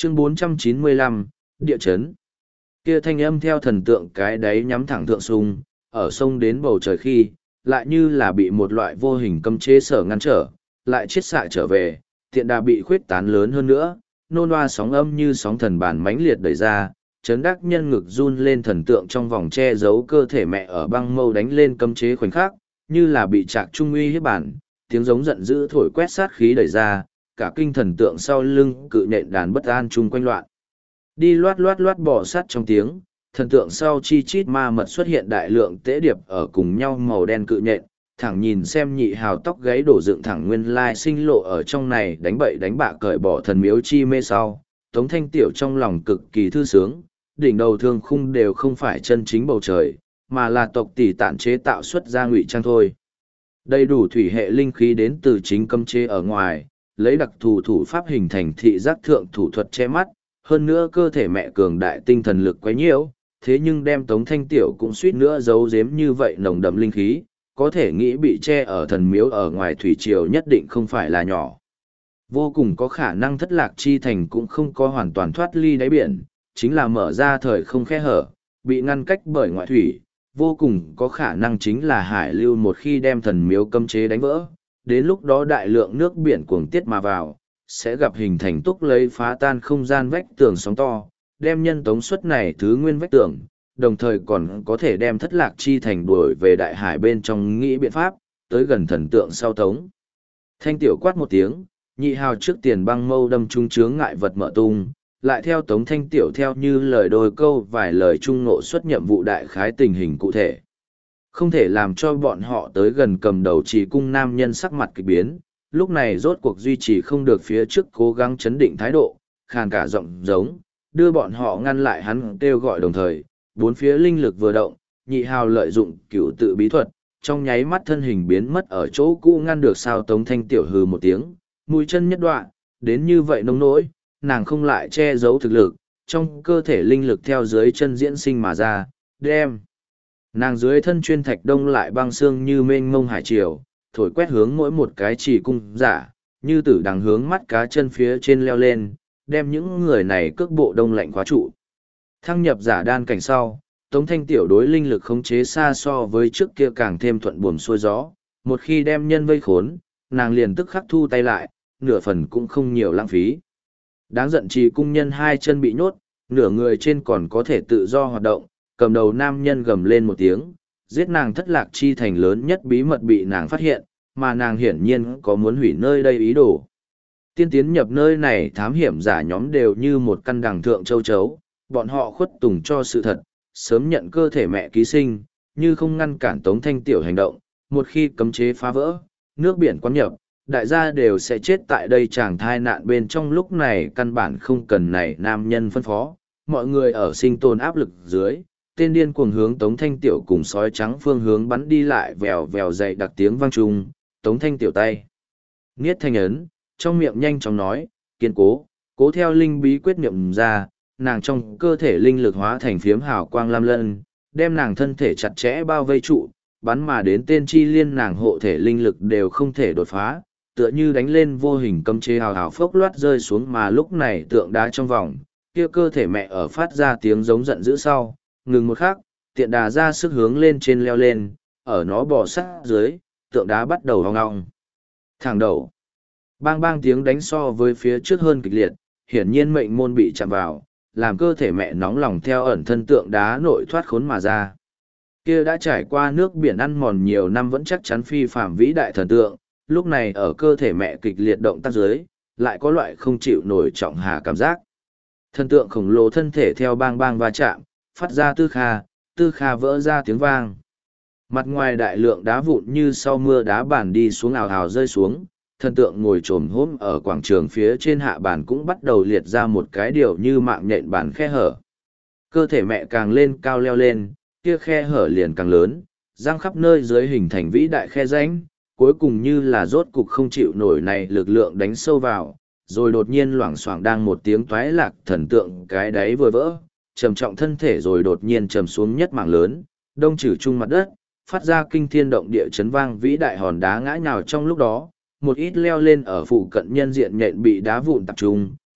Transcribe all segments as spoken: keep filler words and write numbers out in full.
Chương bốn trăm chín mươi lăm, địa chấn. Kia thanh âm theo thần tượng cái đáy nhắm thẳng thượng sung, ở sông đến bầu trời khi, lại như là bị một loại vô hình cấm chế sở ngăn trở, lại chiết xạ trở về, tiện đà bị khuyết tán lớn hơn nữa, nôn hoa sóng âm như sóng thần bản mãnh liệt đẩy ra, chấn đắc nhân ngực run lên, thần tượng trong vòng che giấu cơ thể mẹ ở băng mâu đánh lên cấm chế khoảnh khắc, như là bị trạc trung uy hiếp bản, tiếng giống giận dữ thổi quét sát khí đẩy ra, cả kinh thần tượng sau lưng cự nện đàn bất an chung quanh loạn. Đi loát loát loát bỏ sát trong tiếng, thần tượng sau chi chít ma mật xuất hiện đại lượng tễ điệp ở cùng nhau màu đen cự nhện, thẳng nhìn xem nhị hào tóc gáy đổ dựng thẳng nguyên lai sinh lộ ở trong này đánh bậy đánh bạ cởi bỏ thần miếu chi mê sau. Tống Thanh Tiểu trong lòng cực kỳ thư sướng, đỉnh đầu thương khung đều không phải chân chính bầu trời, mà là tộc tỷ tản chế tạo xuất ra ngụy trang thôi. Đầy đủ thủy hệ linh khí đến từ chính cấm chế ở ngoài, lấy đặc thù thủ pháp hình thành thị giác thượng thủ thuật che mắt, hơn nữa cơ thể mẹ cường đại tinh thần lực quấy nhiễu, thế nhưng đem Tống Thanh Tiểu cũng suýt nữa giấu giếm như vậy nồng đậm linh khí, có thể nghĩ bị che ở thần miếu ở ngoài thủy triều nhất định không phải là nhỏ. Vô cùng có khả năng thất lạc chi thành cũng không có hoàn toàn thoát ly đáy biển, chính là mở ra thời không khe hở, bị ngăn cách bởi ngoại thủy, vô cùng có khả năng chính là hải lưu một khi đem thần miếu cấm chế đánh vỡ, đến lúc đó đại lượng nước biển cuồng tiết mà vào, sẽ gặp hình thành túc lấy phá tan không gian vách tường sóng to, đem nhân tống suất này thứ nguyên vách tường, đồng thời còn có thể đem thất lạc chi thành đuổi về đại hải bên trong nghĩ biện pháp, tới gần thần tượng sau tống. Thanh Tiểu quát một tiếng, nhị hào trước tiền băng mâu đâm trung chướng ngại vật mở tung, lại theo Tống Thanh Tiểu theo như lời đôi câu vài lời trung nộ xuất nhiệm vụ đại khái tình hình cụ thể. Không thể làm cho bọn họ tới gần cầm đầu chỉ cung nam nhân sắc mặt kịch biến, lúc này rốt cuộc duy trì không được phía trước cố gắng chấn định thái độ, khàn cả giọng giống, đưa bọn họ ngăn lại hắn kêu gọi đồng thời, bốn phía linh lực vừa động, nhị hào lợi dụng cửu tự bí thuật, trong nháy mắt thân hình biến mất ở chỗ cũ ngăn được sao. Tống Thanh Tiểu hừ một tiếng, mũi chân nhất đoạn, đến như vậy nông nỗi, nàng không lại che giấu thực lực, trong cơ thể linh lực theo dưới chân diễn sinh mà ra, đem. Nàng dưới thân chuyên thạch đông lại băng xương như mênh mông hải triều, thổi quét hướng mỗi một cái chỉ cung giả, như tử đằng hướng mắt cá chân phía trên leo lên, đem những người này cước bộ đông lạnh khóa trụ. Thăng nhập giả đan cảnh sau, Tống Thanh Tiểu đối linh lực khống chế xa so với trước kia càng thêm thuận buồm xuôi gió, một khi đem nhân vây khốn, nàng liền tức khắc thu tay lại, nửa phần cũng không nhiều lãng phí. Đáng giận chỉ cung nhân hai chân bị nhốt, nửa người trên còn có thể tự do hoạt động, cầm đầu nam nhân gầm lên một tiếng, giết nàng thất lạc chi thành lớn nhất bí mật bị nàng phát hiện, mà nàng hiển nhiên có muốn hủy nơi đây ý đồ. Tiên tiến nhập nơi này thám hiểm giả nhóm đều như một căn đằng thượng châu chấu, bọn họ khuất tùng cho sự thật, sớm nhận cơ thể mẹ ký sinh, như không ngăn cản Tống Thanh Tiểu hành động, một khi cấm chế phá vỡ, nước biển quán nhập, đại gia đều sẽ chết tại đây chàng thai nạn bên trong. Lúc này căn bản không cần này nam nhân phân phó, mọi người ở sinh tồn áp lực dưới, tên điên cuồng hướng Tống Thanh Tiểu cùng sói trắng phương hướng bắn đi lại, vèo vèo dậy đặc tiếng vang trung, Tống Thanh Tiểu tay niết thanh ấn, trong miệng nhanh chóng nói, kiên cố, cố theo linh bí quyết niệm ra, nàng trong cơ thể linh lực hóa thành phiếm hào quang lam lân, đem nàng thân thể chặt chẽ bao vây trụ, bắn mà đến tên chi liên nàng hộ thể linh lực đều không thể đột phá, tựa như đánh lên vô hình cấm chế hào hào phốc loát rơi xuống. Mà lúc này tượng đá trong vòng, kia cơ thể mẹ ở phát ra tiếng giống giận dữ sau, ngừng một khắc, tiện đà ra sức hướng lên trên leo lên, ở nó bò sát dưới, tượng đá bắt đầu hoang ngọng. Thẳng đầu. Bang bang tiếng đánh so với phía trước hơn kịch liệt, hiển nhiên mệnh môn bị chạm vào, làm cơ thể mẹ nóng lòng theo ẩn thân tượng đá nội thoát khốn mà ra. Kia đã trải qua nước biển ăn mòn nhiều năm vẫn chắc chắn phi phàm vĩ đại thần tượng, lúc này ở cơ thể mẹ kịch liệt động tác dưới, lại có loại không chịu nổi trọng hà cảm giác. Thần tượng khổng lồ thân thể theo bang bang va chạm, phát ra tư kha, tư kha vỡ ra tiếng vang. Mặt ngoài đại lượng đá vụn như sau mưa đá bản đi xuống ào ào rơi xuống, thần tượng ngồi trồm hốm ở quảng trường phía trên hạ bản cũng bắt đầu liệt ra một cái điều như mạng nhện bản khe hở. Cơ thể mẹ càng lên cao leo lên, kia khe hở liền càng lớn, răng khắp nơi dưới hình thành vĩ đại khe rãnh, cuối cùng như là rốt cục không chịu nổi này lực lượng đánh sâu vào, rồi đột nhiên loảng xoảng đang một tiếng toái lạc, thần tượng cái đáy vừa vỡ, trầm trọng thân thể rồi đột nhiên trầm xuống nhất mảng lớn, đông trừ chung mặt đất, phát ra kinh thiên động địa chấn vang vĩ đại hòn đá ngã nhào trong lúc đó, một ít leo lên ở phụ cận nhân diện nhện bị đá vụn tập trung,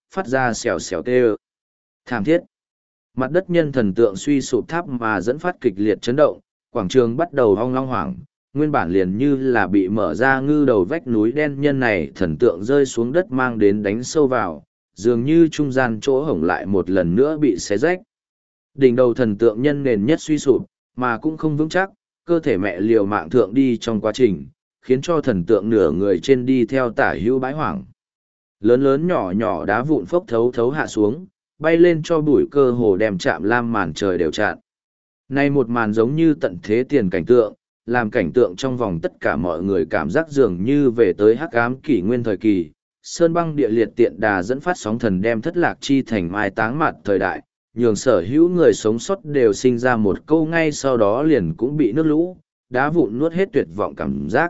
phát ra xèo xèo tê ơ. Thảm thiết. Mặt đất nhân thần tượng suy sụp tháp mà dẫn phát kịch liệt chấn động, quảng trường bắt đầu hong long hoảng, nguyên bản liền như là bị mở ra ngư đầu vách núi đen nhân này thần tượng rơi xuống đất mang đến đánh sâu vào, dường như trung gian chỗ hổng lại một lần nữa bị xé rách. Đỉnh đầu thần tượng nhân nền nhất suy sụp, mà cũng không vững chắc, cơ thể mẹ liều mạng thượng đi trong quá trình, khiến cho thần tượng nửa người trên đi theo tả hữu bãi hoảng. Lớn lớn nhỏ nhỏ đá vụn phốc thấu thấu hạ xuống, bay lên cho bụi cơ hồ đem chạm lam màn trời đều chặn. Nay một màn giống như tận thế tiền cảnh tượng, làm cảnh tượng trong vòng tất cả mọi người cảm giác dường như về tới hắc ám kỷ nguyên thời kỳ. Sơn băng địa liệt tiện đà dẫn phát sóng thần đem thất lạc chi thành mai táng mặt thời đại, nhường sở hữu người sống sót đều sinh ra một câu ngay sau đó liền cũng bị nước lũ, đá vụn nuốt hết tuyệt vọng cảm giác.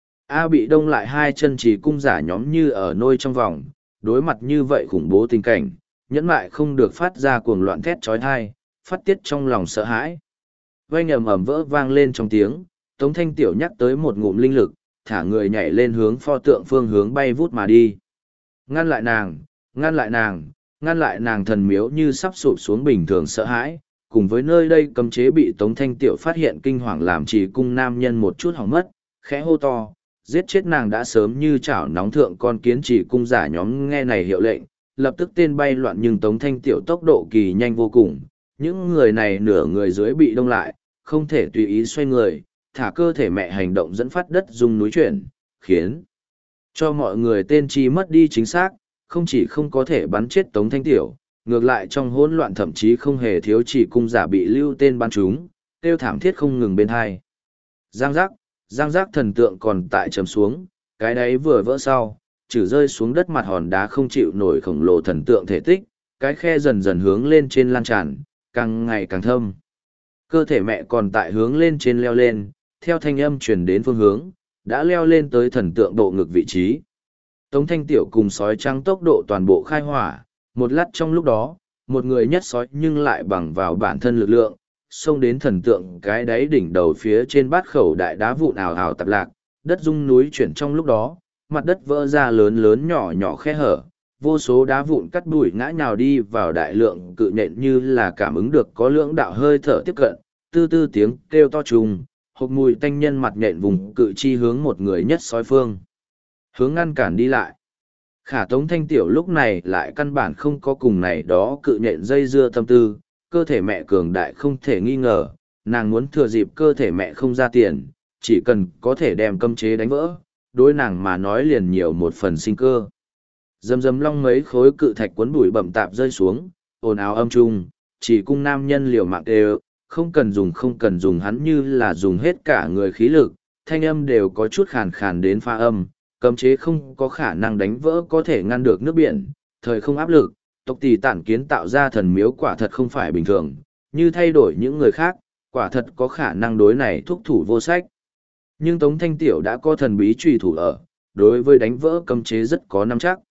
A bị đông lại hai chân chỉ cung giả nhóm như ở nôi trong vòng, đối mặt như vậy khủng bố tình cảnh, nhẫn mại không được phát ra cuồng loạn thét trói thai, phát tiết trong lòng sợ hãi. Vang ầm ầm vỡ vang lên trong tiếng, Tống Thanh Tiểu nhắc tới một ngụm linh lực, thả người nhảy lên hướng pho tượng phương hướng bay vút mà đi. Ngăn lại nàng, ngăn lại nàng, ngăn lại nàng thần miếu như sắp sụp xuống bình thường sợ hãi, cùng với nơi đây cấm chế bị Tống Thanh Tiểu phát hiện kinh hoàng làm chỉ cung nam nhân một chút hỏng mất, khẽ hô to, giết chết nàng đã sớm như chảo nóng thượng con kiến chỉ cung giả nhóm nghe này hiệu lệnh, lập tức tên bay loạn nhưng Tống Thanh Tiểu tốc độ kỳ nhanh vô cùng, những người này nửa người dưới bị đông lại, không thể tùy ý xoay người, thả cơ thể mẹ hành động dẫn phát đất rung núi chuyển, khiến cho mọi người tên chi mất đi chính xác, không chỉ không có thể bắn chết Tống Thanh Tiểu, ngược lại trong hỗn loạn thậm chí không hề thiếu chỉ cung giả bị lưu tên bắn chúng, tiêu thảm thiết không ngừng bên hai. Giang giác, giang giác thần tượng còn tại trầm xuống, cái đấy vừa vỡ sau, trừ rơi xuống đất mặt hòn đá không chịu nổi khổng lồ thần tượng thể tích, cái khe dần dần hướng lên trên lan tràn, càng ngày càng thâm. Cơ thể mẹ còn tại hướng lên trên leo lên, theo thanh âm truyền đến phương hướng, đã leo lên tới thần tượng độ ngực vị trí. Tống Thanh Tiểu cùng sói trắng tốc độ toàn bộ khai hỏa, một lát trong lúc đó, một người nhất sói nhưng lại bằng vào bản thân lực lượng, xông đến thần tượng cái đáy đỉnh đầu phía trên bát khẩu đại đá vụn ào ào tạp lạc, đất rung núi chuyển trong lúc đó, mặt đất vỡ ra lớn lớn nhỏ nhỏ khe hở, vô số đá vụn cắt đùi ngã nhào đi vào đại lượng cự nhện như là cảm ứng được có lưỡng đạo hơi thở tiếp cận, tư tư tiếng kêu to trùng, hộp mùi tanh nhân mặt nhện vùng cự chi hướng một người nhất sói phương. Hướng ngăn cản đi lại. Khả Tống Thanh Tiểu lúc này lại căn bản không có cùng này đó cự nhện dây dưa tâm tư, cơ thể mẹ cường đại không thể nghi ngờ, nàng muốn thừa dịp cơ thể mẹ không ra tiền, chỉ cần có thể đem cấm chế đánh vỡ, đối nàng mà nói liền nhiều một phần sinh cơ. Dầm dầm long mấy khối cự thạch cuốn bụi bẩm tạp rơi xuống, ồn ào âm trung, chỉ cung nam nhân liều mạng đều, không cần dùng không cần dùng hắn như là dùng hết cả người khí lực, thanh âm đều có chút khàn khàn đến pha âm, cấm chế không có khả năng đánh vỡ có thể ngăn được nước biển, thời không áp lực, tộc tỷ tản kiến tạo ra thần miếu quả thật không phải bình thường, như thay đổi những người khác, quả thật có khả năng đối này thúc thủ vô sách. Nhưng Tống Thanh Tiểu đã có thần bí truy thủ ở, đối với đánh vỡ cấm chế rất có nắm chắc.